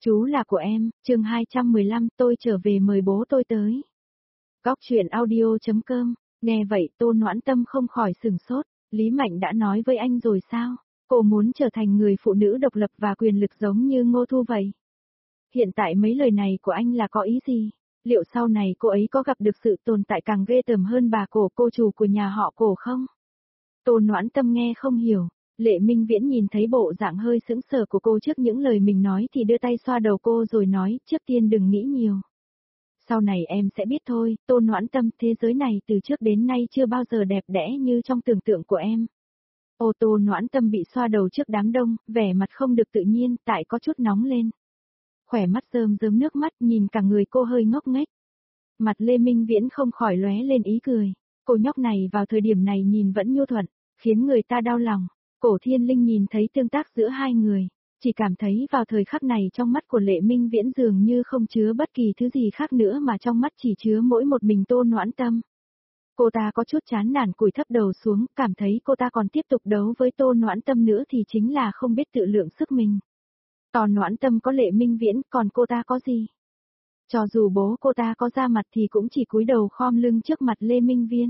Chú là của em, chương 215 tôi trở về mời bố tôi tới. Góc truyện audio.com, nghe vậy Tô Noãn Tâm không khỏi sửng sốt, Lý Mạnh đã nói với anh rồi sao? Cô muốn trở thành người phụ nữ độc lập và quyền lực giống như Ngô Thu vậy. Hiện tại mấy lời này của anh là có ý gì? Liệu sau này cô ấy có gặp được sự tồn tại càng ghê tởm hơn bà Cổ, cô chủ của nhà họ Cổ không? Tô Noãn Tâm nghe không hiểu. Lệ Minh Viễn nhìn thấy bộ dạng hơi sững sờ của cô trước những lời mình nói thì đưa tay xoa đầu cô rồi nói, trước tiên đừng nghĩ nhiều. Sau này em sẽ biết thôi, Tô Noãn Tâm, thế giới này từ trước đến nay chưa bao giờ đẹp đẽ như trong tưởng tượng của em. Ô Tô Noãn Tâm bị xoa đầu trước đám đông, vẻ mặt không được tự nhiên, tại có chút nóng lên. Khỏe mắt rơm rớm nước mắt, nhìn cả người cô hơi ngốc nghếch. Mặt Lê Minh Viễn không khỏi lóe lên ý cười. Cô nhóc này vào thời điểm này nhìn vẫn nhu thuận, khiến người ta đau lòng. Cổ Thiên Linh nhìn thấy tương tác giữa hai người, chỉ cảm thấy vào thời khắc này trong mắt của Lệ Minh Viễn dường như không chứa bất kỳ thứ gì khác nữa mà trong mắt chỉ chứa mỗi một mình Tô Noãn Tâm. Cô ta có chút chán nản cúi thấp đầu xuống, cảm thấy cô ta còn tiếp tục đấu với Tô Noãn Tâm nữa thì chính là không biết tự lượng sức mình. Tô Noãn Tâm có Lệ Minh Viễn, còn cô ta có gì? Cho dù bố cô ta có ra mặt thì cũng chỉ cúi đầu khom lưng trước mặt Lê Minh Viễn.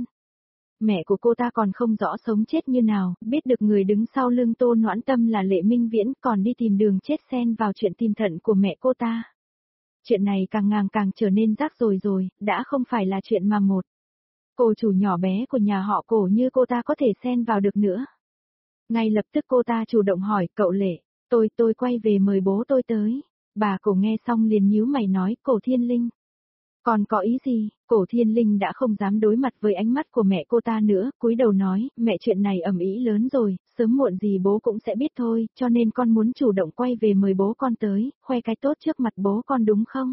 Mẹ của cô ta còn không rõ sống chết như nào, biết được người đứng sau lưng Tô Noãn Tâm là Lệ Minh Viễn, còn đi tìm đường chết xen vào chuyện tìm thận của mẹ cô ta. Chuyện này càng ngày càng trở nên rắc rối rồi, đã không phải là chuyện mà một cô chủ nhỏ bé của nhà họ Cổ như cô ta có thể xen vào được nữa. Ngay lập tức cô ta chủ động hỏi, cậu Lệ, tôi quay về mời bố tôi tới. Bà Cổ nghe xong liền nhíu mày nói, Cổ Thiên Linh. Còn có ý gì? Cổ Thiên Linh đã không dám đối mặt với ánh mắt của mẹ cô ta nữa, cúi đầu nói, mẹ chuyện này ầm ĩ lớn rồi, sớm muộn gì bố cũng sẽ biết thôi, cho nên con muốn chủ động quay về mời bố con tới, khoe cái tốt trước mặt bố con đúng không?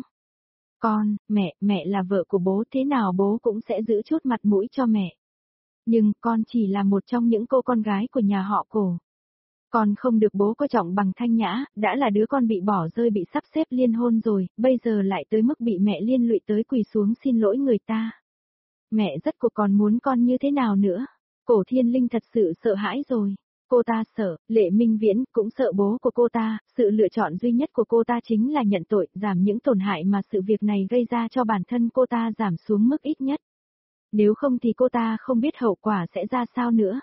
Con, mẹ là vợ của bố, thế nào bố cũng sẽ giữ chút mặt mũi cho mẹ. Nhưng con chỉ là một trong những cô con gái của nhà họ Cổ. Con không được bố coi trọng bằng Thanh Nhã, đã là đứa con bị bỏ rơi bị sắp xếp liên hôn rồi, bây giờ lại tới mức bị mẹ liên lụy tới quỳ xuống xin lỗi người ta. Mẹ rất cô còn muốn con như thế nào nữa? Cổ Thiên Linh thật sự sợ hãi rồi. Cô ta sợ, Lệ Minh Viễn cũng sợ bố của cô ta, sự lựa chọn duy nhất của cô ta chính là nhận tội, giảm những tổn hại mà sự việc này gây ra cho bản thân cô ta giảm xuống mức ít nhất. Nếu không thì cô ta không biết hậu quả sẽ ra sao nữa.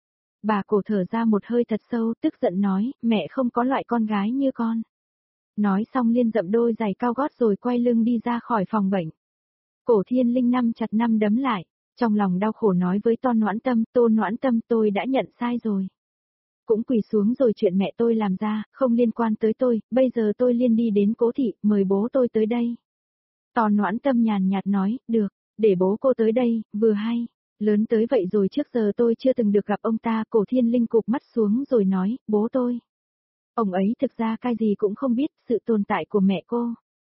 Bà Cổ thở ra một hơi thật sâu, tức giận nói, mẹ không có loại con gái như con. Nói xong liên dậm đôi giày cao gót rồi quay lưng đi ra khỏi phòng bệnh. Cổ Thiên Linh nắm chặt nắm đấm lại, trong lòng đau khổ nói với Tô Noãn Tâm tôi đã nhận sai rồi. Cũng quỳ xuống rồi, chuyện mẹ tôi làm ra, không liên quan tới tôi, bây giờ tôi liên đi đến Cố thị, mời bố tôi tới đây. Tô Noãn Tâm nhàn nhạt nói, được, để bố cô tới đây, vừa hay. Lớn tới vậy rồi trước giờ tôi chưa từng được gặp ông ta. Cổ Thiên Linh cụp mắt xuống rồi nói, bố tôi. Ông ấy thực ra cái gì cũng không biết, sự tồn tại của mẹ cô.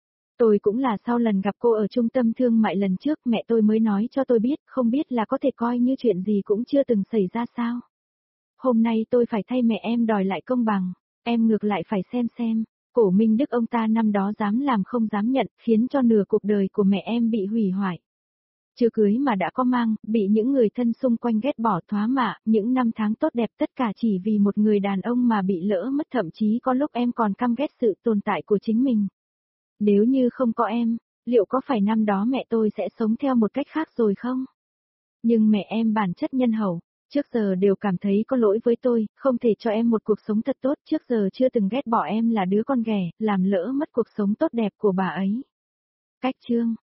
Tôi cũng là sau lần gặp cô ở trung tâm thương mại lần trước mẹ tôi mới nói cho tôi biết, không biết là có thể coi như chuyện gì cũng chưa từng xảy ra sao. Hôm nay tôi phải thay mẹ em đòi lại công bằng, em ngược lại phải xem. Cổ Minh Đức ông ta năm đó dám làm không dám nhận, khiến cho nửa cuộc đời của mẹ em bị hủy hoại. Chưa cưới mà đã có mang, bị những người thân xung quanh ghét bỏ thoá mạ, những năm tháng tốt đẹp tất cả chỉ vì một người đàn ông mà bị lỡ mất, thậm chí có lúc em còn căm ghét sự tồn tại của chính mình. Nếu như không có em, liệu có phải năm đó mẹ tôi sẽ sống theo một cách khác rồi không? Nhưng mẹ em bản chất nhân hậu, trước giờ đều cảm thấy có lỗi với tôi, không thể cho em một cuộc sống thật tốt, trước giờ chưa từng ghét bỏ em là đứa con ghẻ, làm lỡ mất cuộc sống tốt đẹp của bà ấy. Cách chương